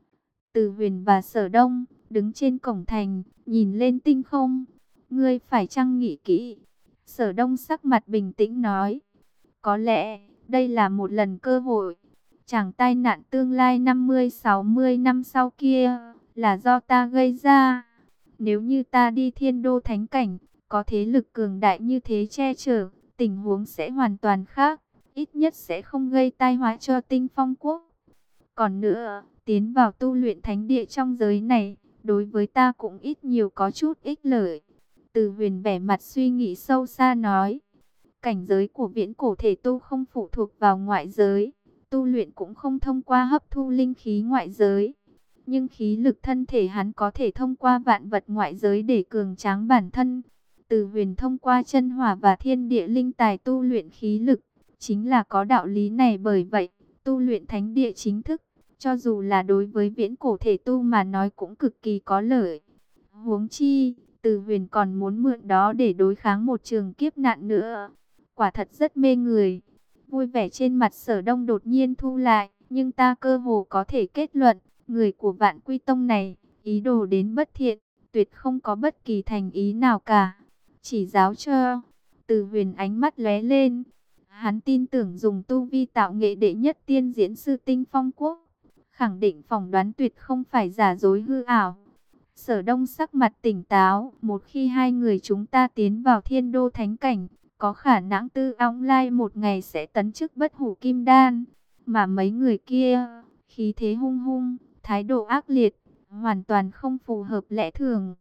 Từ Huyền và Sở Đông đứng trên cổng thành, nhìn lên tinh không. Ngươi phải chăng nghĩ kỹ? Sở Đông sắc mặt bình tĩnh nói. Có lẽ đây là một lần cơ hội. Chẳng tai nạn tương lai năm mươi sáu mươi năm sau kia là do ta gây ra. Nếu như ta đi thiên đô thánh cảnh, có thế lực cường đại như thế che chở, tình huống sẽ hoàn toàn khác. Ít nhất sẽ không gây tai họa cho Tinh Phong Quốc. Còn nữa, tiến vào tu luyện thánh địa trong giới này, đối với ta cũng ít nhiều có chút ích lợi. Từ Huyền vẻ mặt suy nghĩ sâu xa nói. Cảnh giới của viễn cổ thể tu không phụ thuộc vào ngoại giới. Tu luyện cũng không thông qua hấp thu linh khí ngoại giới. Nhưng khí lực thân thể hắn có thể thông qua vạn vật ngoại giới để cường tráng bản thân. Từ Huyền thông qua chân hỏa và thiên địa linh tài tu luyện khí lực. Chính là có đạo lý này, bởi vậy, tu luyện thánh địa chính thức, cho dù là đối với viễn cổ thể tu mà nói cũng cực kỳ có lợi. Huống chi, Từ Huyền còn muốn mượn đó để đối kháng một trường kiếp nạn nữa. Quả thật rất mê người. Vui vẻ trên mặt Sở Đông đột nhiên thu lại, nhưng ta cơ hồ có thể kết luận, người của Vạn Quy Tông này, ý đồ đến bất thiện, tuyệt không có bất kỳ thành ý nào cả. Chỉ giáo cho. Từ Huyền ánh mắt lóe lên. Hắn tin tưởng dùng tu vi tạo nghệ đệ nhất tiên diễn sư Tinh Phong Quốc, khẳng định phỏng đoán tuyệt không phải giả dối hư ảo. Sở Đông sắc mặt tỉnh táo, một khi hai người chúng ta tiến vào thiên đô thánh cảnh, có khả năng Tư Óng Lai một ngày sẽ tấn chức bất hủ kim đan. Mà mấy người kia, khí thế hung hung, thái độ ác liệt, hoàn toàn không phù hợp lẽ thường.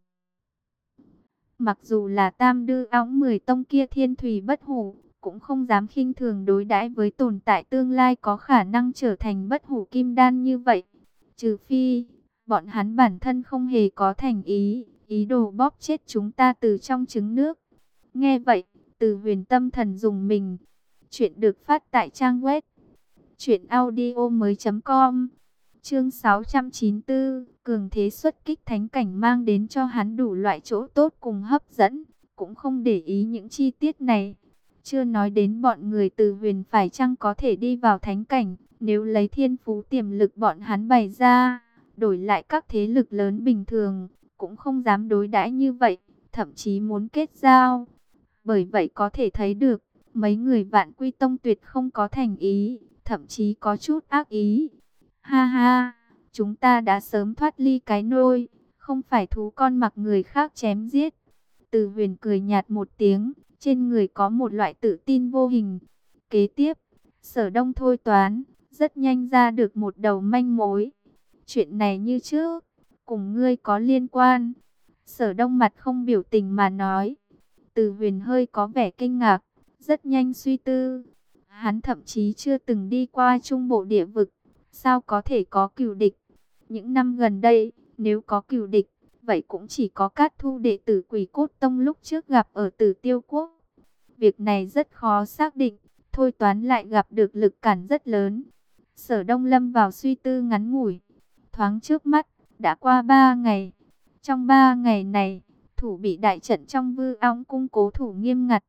Mặc dù là tam đư óng mười tông kia thiên thủy bất hủ, cũng không dám khinh thường đối đãi với tồn tại tương lai có khả năng trở thành bất hủ kim đan như vậy. Trừ phi, bọn hắn bản thân không hề có thành ý, ý đồ bóp chết chúng ta từ trong trứng nước. Nghe vậy, Từ Huyền tâm thần dùng mình. Chuyện được phát tại trang web truyện audio mới chấm com. Chương sáu trăm chín mươi tư, cường thế xuất kích thánh cảnh mang đến cho hắn đủ loại chỗ tốt cùng hấp dẫn, cũng không để ý những chi tiết này. Chưa nói đến bọn người Từ Huyền phải chăng có thể đi vào thánh cảnh, nếu lấy thiên phú tiềm lực bọn hắn bày ra, đổi lại các thế lực lớn bình thường, cũng không dám đối đãi như vậy, thậm chí muốn kết giao. Bởi vậy có thể thấy được, mấy người Vạn Quy Tông tuyệt không có thành ý, thậm chí có chút ác ý. Ha ha, chúng ta đã sớm thoát ly cái nôi, không phải thú con mặc người khác chém giết. Từ Huyền cười nhạt một tiếng, trên người có một loại tự tin vô hình. Kế tiếp, Sở Đông thôi toán, rất nhanh ra được một đầu manh mối. Chuyện này như trước, cùng ngươi có liên quan. Sở Đông mặt không biểu tình mà nói. Từ Huyền hơi có vẻ kinh ngạc, rất nhanh suy tư. Hắn thậm chí chưa từng đi qua trung bộ địa vực, sao có thể có cừu địch? Những năm gần đây, nếu có cừu địch, vậy cũng chỉ có Cát Thu đệ tử Quỷ Cốt Tông lúc trước gặp ở Tử Tiêu Quốc. Việc này rất khó xác định, thôi toán lại gặp được lực cản rất lớn. Sở Đông lâm vào suy tư ngắn ngủi, thoáng trước mắt, đã qua ba ngày. Trong ba ngày này, thủ bị đại trận trong Vư Óng cung cố thủ nghiêm ngặt.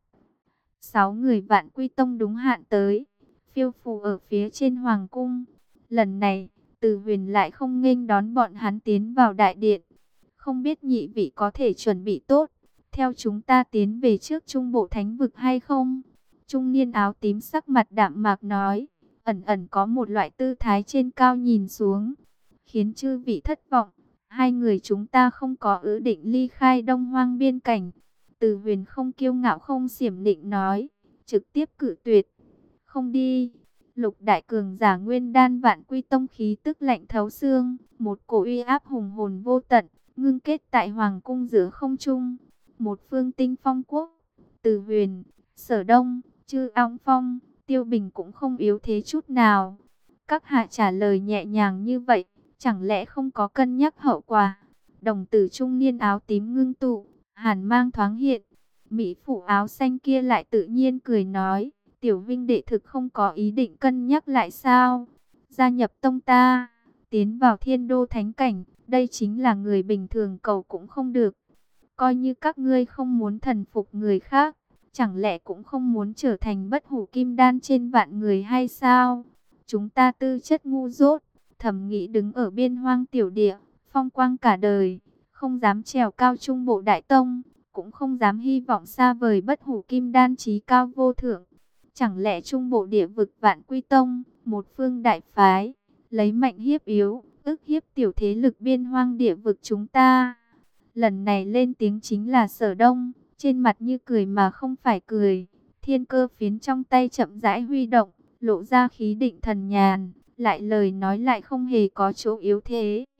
Sáu người Vạn Quy Tông đúng hạn tới, phiêu phù ở phía trên hoàng cung. Lần này, Từ Huyền lại không nghênh đón bọn hắn tiến vào đại điện. Không biết nhị vị có thể chuẩn bị tốt, theo chúng ta tiến về trước trung bộ thánh vực hay không? Trung niên áo tím sắc mặt đạm mạc nói, ẩn ẩn có một loại tư thái trên cao nhìn xuống, khiến chư vị thất vọng. Hai người chúng ta không có ý định ly khai Đông Hoang biên cảnh. Từ Huyền không kiêu ngạo không xiểm nịnh nói, trực tiếp cự tuyệt. Không đi. Lục đại cường giả nguyên đan Vạn Quy Tông khí tức lạnh thấu xương, một cổ uy áp hùng hồn vô tận, ngưng kết tại hoàng cung giữa không trung. Một phương Tinh Phong quốc, Từ Huyền, Sở Đông, Chư Óng Phong, Tiêu Bình cũng không yếu thế chút nào. Các hạ trả lời nhẹ nhàng như vậy, chẳng lẽ không có cân nhắc hậu quả? Đồng tử trung niên áo tím ngưng tụ, hàn mang thoáng hiện. Mỹ phụ áo xanh kia lại tự nhiên cười nói, Tiểu Vinh đệ thực không có ý định cân nhắc lại sao? Gia nhập tông ta, tiến vào Thiên Đô thánh cảnh, đây chính là người bình thường cầu cũng không được. Coi như các ngươi không muốn thần phục người khác, chẳng lẽ cũng không muốn trở thành bất hủ kim đan trên vạn người hay sao? Chúng ta tư chất ngu dốt, thầm nghĩ đứng ở biên hoang tiểu địa, phong quang cả đời, không dám trèo cao trung bộ đại tông, cũng không dám hy vọng xa vời bất hủ kim đan chí cao vô thượng. Chẳng lẽ trung bộ địa vực Vạn Quy Tông, một phương đại phái, lấy mạnh hiếp yếu, ức hiếp tiểu thế lực biên hoang địa vực chúng ta? Lần này lên tiếng chính là Sở Đông, trên mặt như cười mà không phải cười. Thiên cơ phiến trong tay chậm rãi huy động, lộ ra khí định thần nhàn, lại lời nói lại không hề có chỗ yếu thế.